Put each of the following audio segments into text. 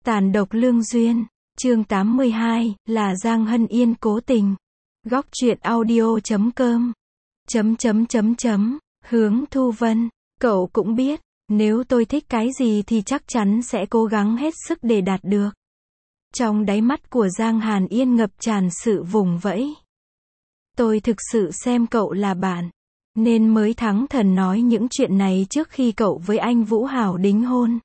Tàn độc lương duyên, chương 82, là Giang Hân Yên cố tình. Góc truyện audio.com. Hướng Thu Vân, cậu cũng biết, nếu tôi thích cái gì thì chắc chắn sẽ cố gắng hết sức để đạt được. Trong đáy mắt của Giang Hàn Yên ngập tràn sự vùng vẫy. Tôi thực sự xem cậu là bạn, nên mới thắng thần nói những chuyện này trước khi cậu với anh Vũ Hảo đính hôn.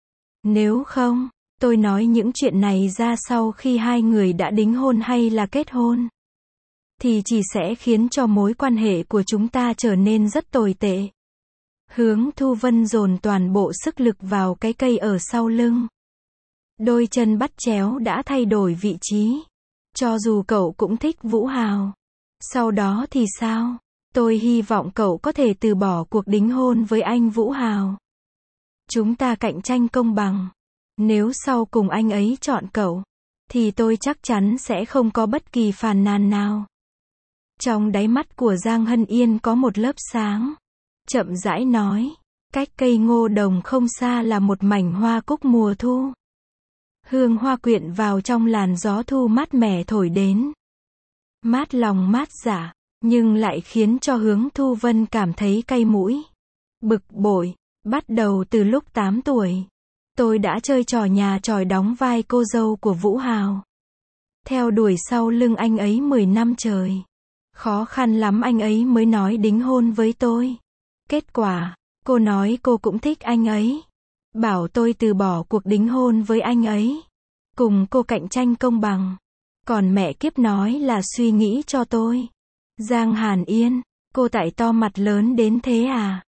Nếu không, tôi nói những chuyện này ra sau khi hai người đã đính hôn hay là kết hôn, thì chỉ sẽ khiến cho mối quan hệ của chúng ta trở nên rất tồi tệ. Hướng Thu Vân dồn toàn bộ sức lực vào cái cây ở sau lưng. Đôi chân bắt chéo đã thay đổi vị trí. Cho dù cậu cũng thích Vũ Hào, sau đó thì sao? Tôi hy vọng cậu có thể từ bỏ cuộc đính hôn với anh Vũ Hào. Chúng ta cạnh tranh công bằng. Nếu sau cùng anh ấy chọn cậu, thì tôi chắc chắn sẽ không có bất kỳ phàn nàn nào. Trong đáy mắt của Giang Hân Yên có một lớp sáng. Chậm rãi nói, cách cây ngô đồng không xa là một mảnh hoa cúc mùa thu. Hương hoa quyện vào trong làn gió thu mát mẻ thổi đến. Mát lòng mát dạ, nhưng lại khiến cho Hướng Thu Vân cảm thấy cay mũi. Bực bội, bắt đầu từ lúc 8 tuổi. Tôi đã chơi trò nhà tròi đóng vai cô dâu của Vũ Hào. Theo đuổi sau lưng anh ấy 10 năm trời. Khó khăn lắm anh ấy mới nói đính hôn với tôi. Kết quả, cô nói cô cũng thích anh ấy. Bảo tôi từ bỏ cuộc đính hôn với anh ấy. Cùng cô cạnh tranh công bằng. Còn mẹ kiếp nói là suy nghĩ cho tôi. Giang Hàn Yên, cô tại to mặt lớn đến thế à?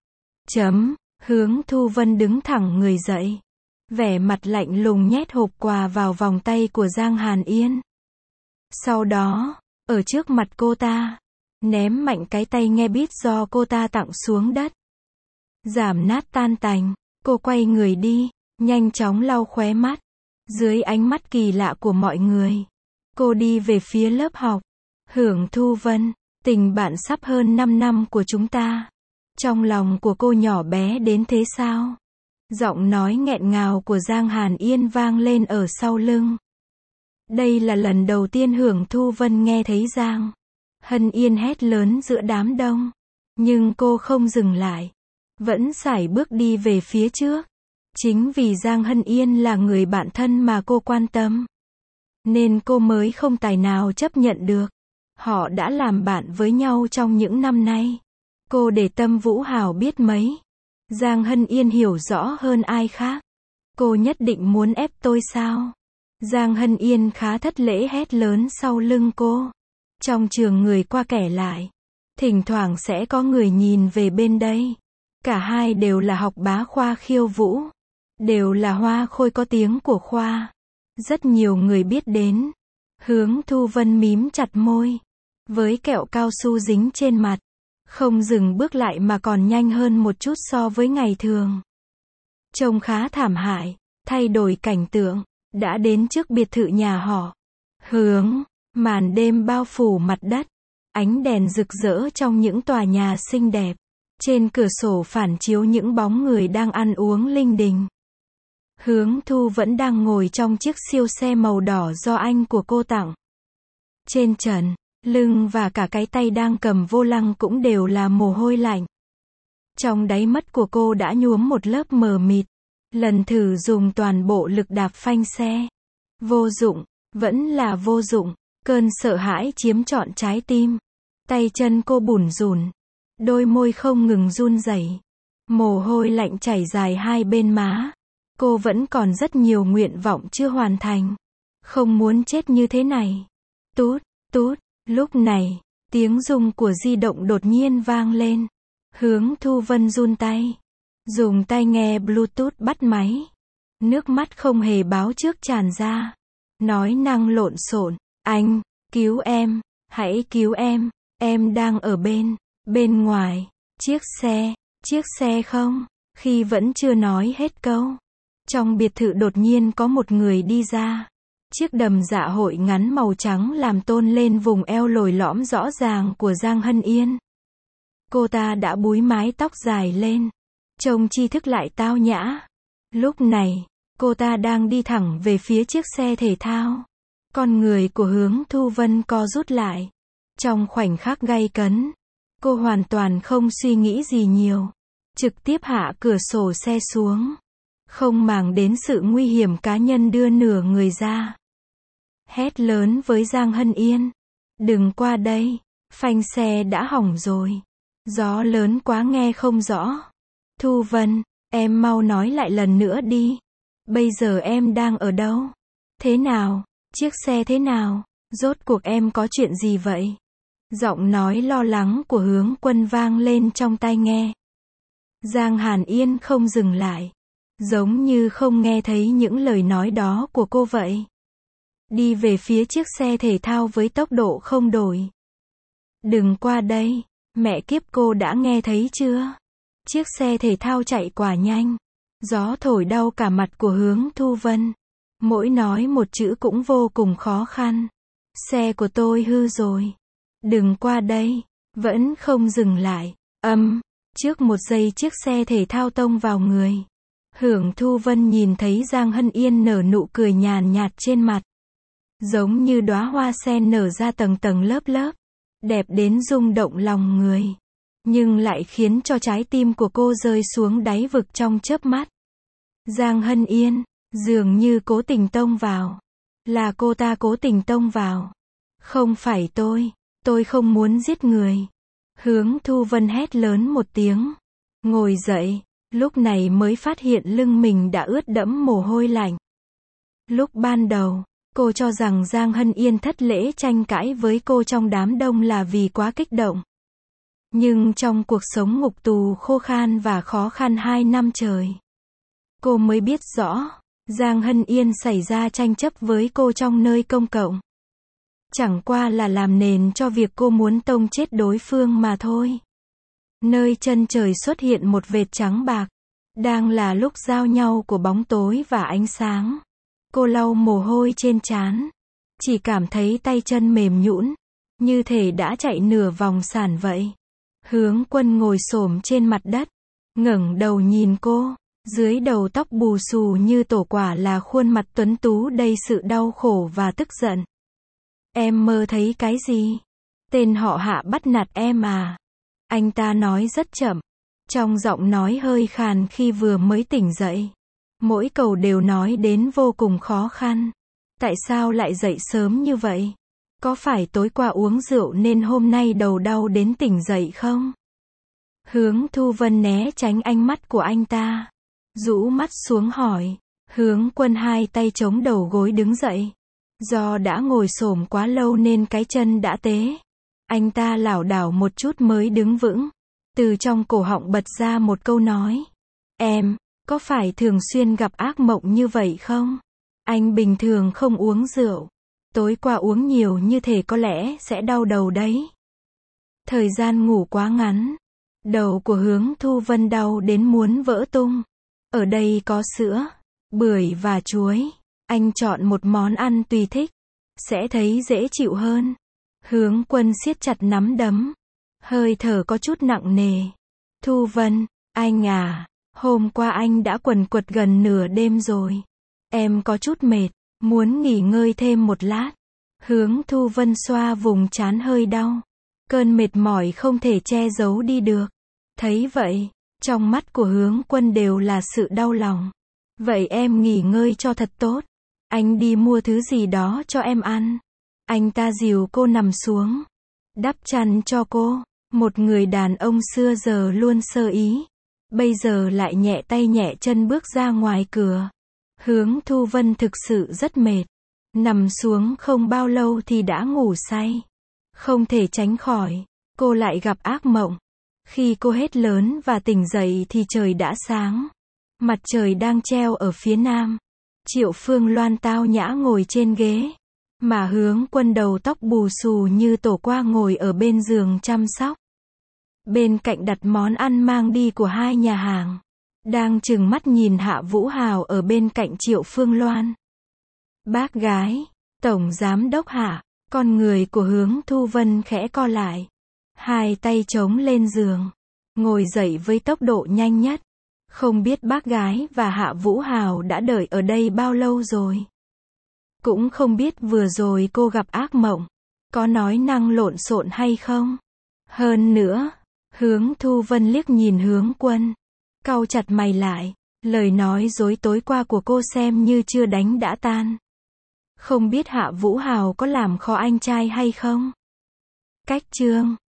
Hướng Thu Vân đứng thẳng người dậy. Vẻ mặt lạnh lùng nhét hộp quà vào vòng tay của Giang Hàn Yên. Sau đó, ở trước mặt cô ta, ném mạnh cái tay nghe beat do cô ta tặng xuống đất. Giảm nát tan tành, cô quay người đi, nhanh chóng lau khóe mắt. Dưới ánh mắt kỳ lạ của mọi người, cô đi về phía lớp học. Hướng Thu Vân, tình bạn sắp hơn 5 năm của chúng ta. Trong lòng của cô nhỏ bé đến thế sao? Giọng nói nghẹn ngào của Giang Hàn Yên vang lên ở sau lưng. Đây là lần đầu tiên Hướng Thu Vân nghe thấy Giang Hân Yên hét lớn giữa đám đông. Nhưng cô không dừng lại. Vẫn sải bước đi về phía trước. Chính vì Giang Hân Yên là người bạn thân mà cô quan tâm, nên cô mới không tài nào chấp nhận được. Họ đã làm bạn với nhau trong những năm nay. Cô để tâm Vũ Hào biết mấy. Giang Hân Yên hiểu rõ hơn ai khác. Cô nhất định muốn ép tôi sao? Giang Hân Yên khá thất lễ hét lớn sau lưng cô. Trong trường người qua kẻ lại. Thỉnh thoảng sẽ có người nhìn về bên đây. Cả hai đều là học bá khoa khiêu vũ. Đều là hoa khôi có tiếng của khoa. Rất nhiều người biết đến. Hướng Thu Vân mím chặt môi. Với kẹo cao su dính trên mặt. Không dừng bước lại mà còn nhanh hơn một chút so với ngày thường. Trông khá thảm hại. Thay đổi cảnh tượng. Đã đến trước biệt thự nhà họ. Màn đêm bao phủ mặt đất. Ánh đèn rực rỡ trong những tòa nhà xinh đẹp. Trên cửa sổ phản chiếu những bóng người đang ăn uống linh đình. Hướng Thu vẫn đang ngồi trong chiếc siêu xe màu đỏ do anh của cô tặng. Trên trần, lưng và cả cái tay đang cầm vô lăng cũng đều là mồ hôi lạnh. Trong đáy mắt của cô đã nhuốm một lớp mờ mịt. Lần thử dùng toàn bộ lực đạp phanh xe. Vô dụng, vẫn là vô dụng. Cơn sợ hãi chiếm trọn trái tim. Tay chân cô bủn rủn. Đôi môi không ngừng run rẩy. Mồ hôi lạnh chảy dài hai bên má. Cô vẫn còn rất nhiều nguyện vọng chưa hoàn thành. Không muốn chết như thế này. Tút, tút. Lúc này, tiếng rung của di động đột nhiên vang lên. Hướng Thu Vân run tay. Dùng tai nghe Bluetooth bắt máy. Nước mắt không hề báo trước tràn ra. Nói năng lộn xộn. Anh, cứu em, hãy cứu em đang ở bên ngoài. Chiếc xe không? Khi vẫn chưa nói hết câu. Trong biệt thự đột nhiên có một người đi ra. Chiếc đầm dạ hội ngắn màu trắng làm tôn lên vùng eo lồi lõm rõ ràng của Giang Hân Yên. Cô ta đã búi mái tóc dài lên. Trông tri thức lại tao nhã. Lúc này, Cô ta đang đi thẳng về phía chiếc xe thể thao. Con người của Hướng Thu Vân co rút lại. Trong khoảnh khắc gay cấn, cô hoàn toàn không suy nghĩ gì nhiều. Trực tiếp hạ cửa sổ xe xuống. Không màng đến sự nguy hiểm cá nhân đưa nửa người ra. Hét lớn với Giang Hân Yên. Đừng qua đây, phanh xe đã hỏng rồi. Gió lớn quá nghe không rõ. Thu Vân, em mau nói lại lần nữa đi. Bây giờ em đang ở đâu? Thế nào? Chiếc xe thế nào? Rốt cuộc em có chuyện gì vậy? Giọng nói lo lắng của Hướng Quân vang lên trong tai nghe. Giang Hàn Yên không dừng lại. Giống như không nghe thấy những lời nói đó của cô vậy. Đi về phía chiếc xe thể thao với tốc độ không đổi. Đừng qua đây, mẹ kiếp cô đã nghe thấy chưa? Chiếc xe thể thao chạy quả nhanh. Gió thổi đau cả mặt của Hướng Thu Vân. Mỗi nói một chữ cũng vô cùng khó khăn. Xe của tôi hư rồi. Đừng qua đây. Vẫn không dừng lại. Trước một giây chiếc xe thể thao tông vào người. Hướng Thu Vân nhìn thấy Giang Hân Yên nở nụ cười nhàn nhạt trên mặt. Giống như đóa hoa sen nở ra tầng tầng lớp lớp. Đẹp đến rung động lòng người. Nhưng lại khiến cho trái tim của cô rơi xuống đáy vực trong chớp mắt. Giang Hân Yên, dường như cố tình tông vào. Là cô ta cố tình tông vào. Không phải tôi không muốn giết người. Hướng Thu Vân hét lớn một tiếng. Ngồi dậy, lúc này mới phát hiện lưng mình đã ướt đẫm mồ hôi lạnh. Lúc ban đầu, cô cho rằng Giang Hân Yên thất lễ tranh cãi với cô trong đám đông là vì quá kích động. Nhưng trong cuộc sống ngục tù khô khan và khó khăn 2 năm trời, cô mới biết rõ, Giang Hân Yên xảy ra tranh chấp với cô trong nơi công cộng. Chẳng qua là làm nền cho việc cô muốn tông chết đối phương mà thôi. Nơi chân trời xuất hiện một vệt trắng bạc. Đang là lúc giao nhau của bóng tối và ánh sáng. Cô lau mồ hôi trên trán. Chỉ cảm thấy tay chân mềm nhũn, như thể đã chạy nửa vòng sàn vậy. Hướng Quân ngồi xổm trên mặt đất, ngẩng đầu nhìn cô. Dưới đầu tóc bù xù như tổ quả là khuôn mặt tuấn tú đầy sự đau khổ và tức giận. Em mơ thấy cái gì? Tên họ Hạ bắt nạt em à? Anh ta nói rất chậm, trong giọng nói hơi khàn khi vừa mới tỉnh dậy. Mỗi câu đều nói đến vô cùng khó khăn. Tại sao lại dậy sớm như vậy? Có phải tối qua uống rượu nên hôm nay đầu đau đến tỉnh dậy không? Hướng Thu Vân né tránh ánh mắt của anh ta. Rũ mắt xuống hỏi. Hướng Quân hai tay chống đầu gối đứng dậy. Do đã ngồi xổm quá lâu nên cái chân đã tế. Anh ta lảo đảo một chút mới đứng vững. Từ trong cổ họng bật ra một câu nói. Em, có phải thường xuyên gặp ác mộng như vậy không? Anh bình thường không uống rượu. Tối qua uống nhiều như thế có lẽ sẽ đau đầu đấy. Thời gian ngủ quá ngắn. Đầu của Hướng Thu Vân đau đến muốn vỡ tung. Ở đây có sữa, bưởi và chuối. Anh chọn một món ăn tùy thích. Sẽ thấy dễ chịu hơn. Hướng Quân siết chặt nắm đấm. Hơi thở có chút nặng nề. Thu Vân, anh à, hôm qua anh đã quần quật gần nửa đêm rồi. Em có chút mệt, muốn nghỉ ngơi thêm một lát. Hướng Thu Vân xoa vùng trán hơi đau. Cơn mệt mỏi không thể che giấu đi được. Thấy vậy, trong mắt của Hướng Quân đều là sự đau lòng. Vậy em nghỉ ngơi cho thật tốt. Anh đi mua thứ gì đó cho em ăn. Anh ta dìu cô nằm xuống. Đắp chăn cho cô. Một người đàn ông xưa giờ luôn sơ ý. Bây giờ lại nhẹ tay nhẹ chân bước ra ngoài cửa. Hướng Thu Vân thực sự rất mệt. Nằm xuống không bao lâu thì đã ngủ say. Không thể tránh khỏi. Cô lại gặp ác mộng. Khi cô hét lớn và tỉnh dậy thì trời đã sáng. Mặt trời đang treo ở phía nam. Triệu Phương Loan tao nhã ngồi trên ghế. Mà Hướng Quân đầu tóc bù xù như tổ qua ngồi ở bên giường chăm sóc. Bên cạnh đặt món ăn mang đi của hai nhà hàng. Đang trừng mắt nhìn Hạ Vũ Hào ở bên cạnh Triệu Phương Loan. Bác gái, Tổng Giám Đốc Hạ, con người của Hướng Thu Vân khẽ co lại. Hai tay chống lên giường. Ngồi dậy với tốc độ nhanh nhất. Không biết bác gái và Hạ Vũ Hào đã đợi ở đây bao lâu rồi. Cũng không biết vừa rồi cô gặp ác mộng, có nói năng lộn xộn hay không. Hơn nữa, Hướng Thu Vân liếc nhìn Hướng Quân, cau chặt mày lại, lời nói dối tối qua của cô xem như chưa đánh đã tan. Không biết Hạ Vũ Hào có làm khó anh trai hay không? Cách chương